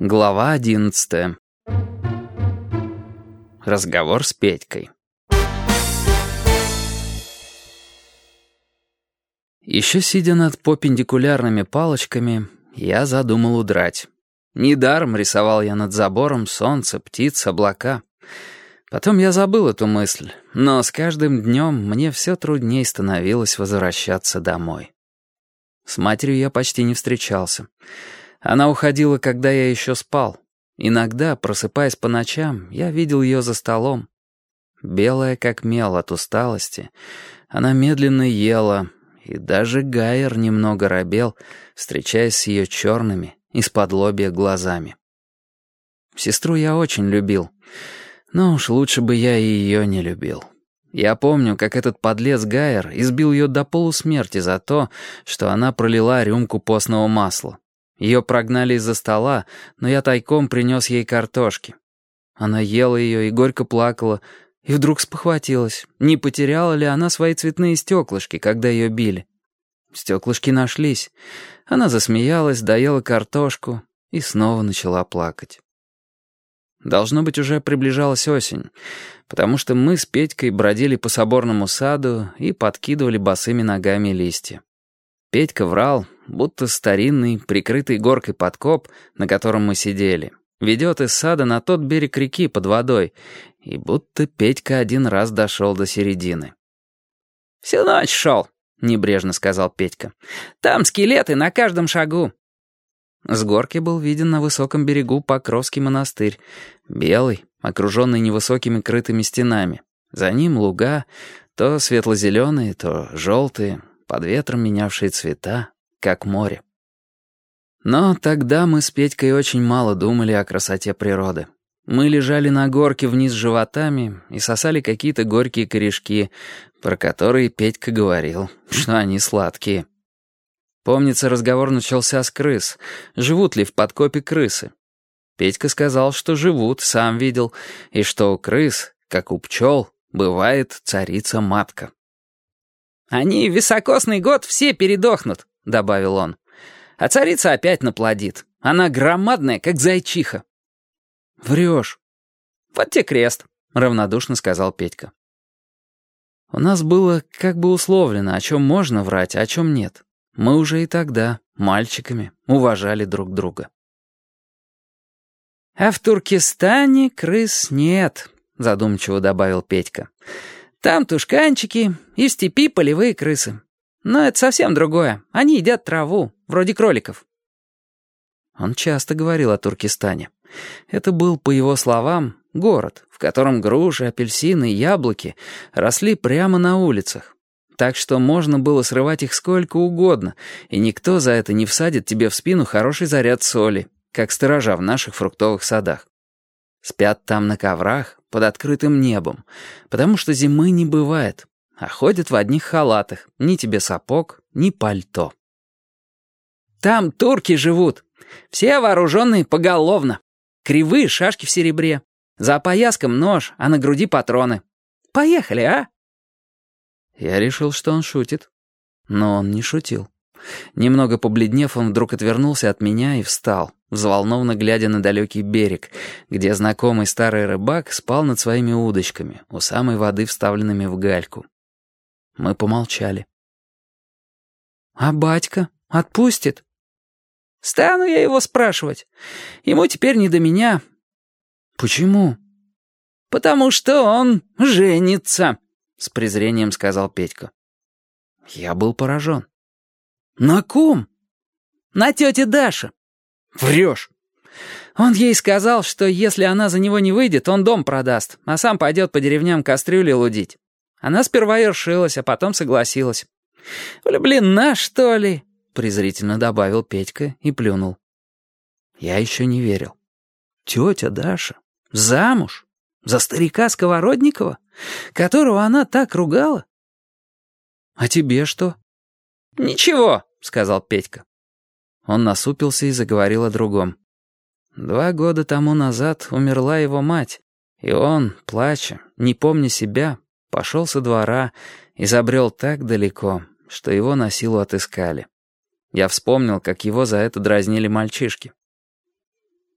Глава 11. Разговор с Петькой. Еще сидя над перпендикулярными палочками, я задумал удрать. Недаром рисовал я над забором солнце, птиц, облака. Потом я забыл эту мысль, но с каждым днем мне все труднее становилось возвращаться домой. С матерью я почти не встречался. Она уходила, когда я еще спал. Иногда, просыпаясь по ночам, я видел ее за столом. Белая как мел от усталости, она медленно ела, и даже Гайер немного робел, встречаясь с ее черными, исподлобья глазами. Сестру я очень любил, но уж лучше бы я и ее не любил. Я помню, как этот подлец Гайер избил ее до полусмерти за то, что она пролила рюмку постного масла. Ее прогнали из-за стола, но я тайком принес ей картошки. Она ела ее и горько плакала, и вдруг спохватилась, не потеряла ли она свои цветные стеклышки, когда ее били. Стеклышки нашлись. Она засмеялась, доела картошку и снова начала плакать. Должно быть, уже приближалась осень, потому что мы с Петькой бродили по соборному саду и подкидывали босыми ногами листья. Петька врал, будто старинный, прикрытый горкой подкоп, на котором мы сидели, ведет из сада на тот берег реки под водой, и будто Петька один раз дошел до середины. «Всю ночь шел», — небрежно сказал Петька. «Там скелеты на каждом шагу». С горки был виден на высоком берегу Покровский монастырь, белый, окруженный невысокими крытыми стенами. За ним луга, то светло-зеленые, то желтые, под ветром менявшие цвета, как море. Но тогда мы с Петькой очень мало думали о красоте природы. Мы лежали на горке вниз животами и сосали какие-то горькие корешки, про которые Петька говорил, что они сладкие. Помнится, разговор начался с крыс. Живут ли в подкопе крысы? Петька сказал, что живут, сам видел, и что у крыс, как у пчел, бывает царица-матка. «Они в високосный год все передохнут», — добавил он. «А царица опять наплодит. Она громадная, как зайчиха». «Врешь». «Вот те крест», — равнодушно сказал Петька. У нас было как бы условлено, о чем можно врать, а о чем нет. Мы уже и тогда, мальчиками, уважали друг друга. «А в Туркестане крыс нет», — задумчиво добавил Петька. «Там тушканчики и в степи полевые крысы. Но это совсем другое. Они едят траву, вроде кроликов». Он часто говорил о Туркестане. Это был, по его словам, город, в котором груши, апельсины и яблоки росли прямо на улицах. Так что можно было срывать их сколько угодно, и никто за это не всадит тебе в спину хороший заряд соли, как сторожа в наших фруктовых садах. Спят там на коврах, под открытым небом, потому что зимы не бывает, а ходят в одних халатах, ни тебе сапог, ни пальто. «Там турки живут, все вооруженные поголовно, кривые шашки в серебре, за пояском нож, а на груди патроны. Поехали, а?» Я решил, что он шутит. Но он не шутил. Немного побледнев, он вдруг отвернулся от меня и встал, взволнованно глядя на далекий берег, где знакомый старый рыбак спал над своими удочками, у самой воды вставленными в гальку. Мы помолчали. «А батька отпустит?» «Стану я его спрашивать. Ему теперь не до меня». «Почему?» «Потому что он женится», — с презрением сказал Петька. Я был поражен. «На ком?» «На тете Даше». «Врешь». Он ей сказал, что если она за него не выйдет, он дом продаст, а сам пойдет по деревням кастрюли лудить. Она сперва ершилась, а потом согласилась. «Влюблена, что ли?» — презрительно добавил Петька и плюнул. Я еще не верил. Тетя Даша? Замуж? За старика Сковородникова, которого она так ругала? «А тебе что?» «Ничего», — сказал Петька. Он насупился и заговорил о другом. 2 года тому назад умерла его мать, и он, плача, не помня себя, пошел со двора и забрел так далеко, что его на силу отыскали. Я вспомнил, как его за это дразнили мальчишки.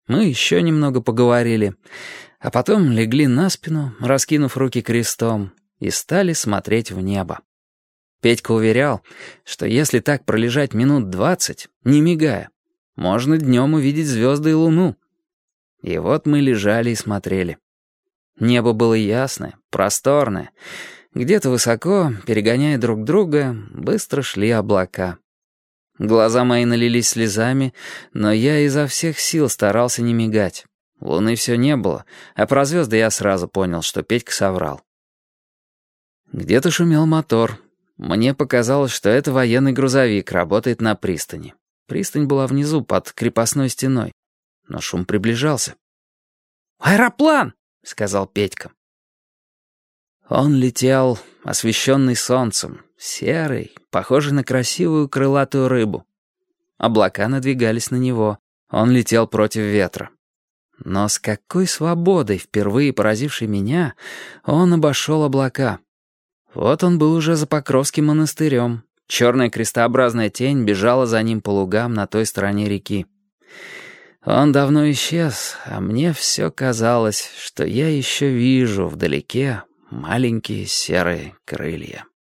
Мы еще немного поговорили, а потом легли на спину, раскинув руки крестом, и стали смотреть в небо. Петька уверял, что если так пролежать минут 20, не мигая, можно днем увидеть звезды и луну. И вот мы лежали и смотрели. Небо было ясное, просторное. Где-то высоко, перегоняя друг друга, быстро шли облака. Глаза мои налились слезами, но я изо всех сил старался не мигать. Луны все не было, а про звезды я сразу понял, что Петька соврал. Где-то шумел мотор. Мне показалось, что это военный грузовик работает на пристани. Пристань была внизу, под крепостной стеной. Но шум приближался. «Аэроплан!» — сказал Петька. Он летел, освещенный солнцем, серый, похожий на красивую крылатую рыбу. Облака надвигались на него, он летел против ветра. Но с какой свободой, впервые поразившей меня, он обошел облака. Вот он был уже за Покровским монастырем. Черная крестообразная тень бежала за ним по лугам на той стороне реки. Он давно исчез, а мне все казалось, что я еще вижу вдалеке маленькие серые крылья.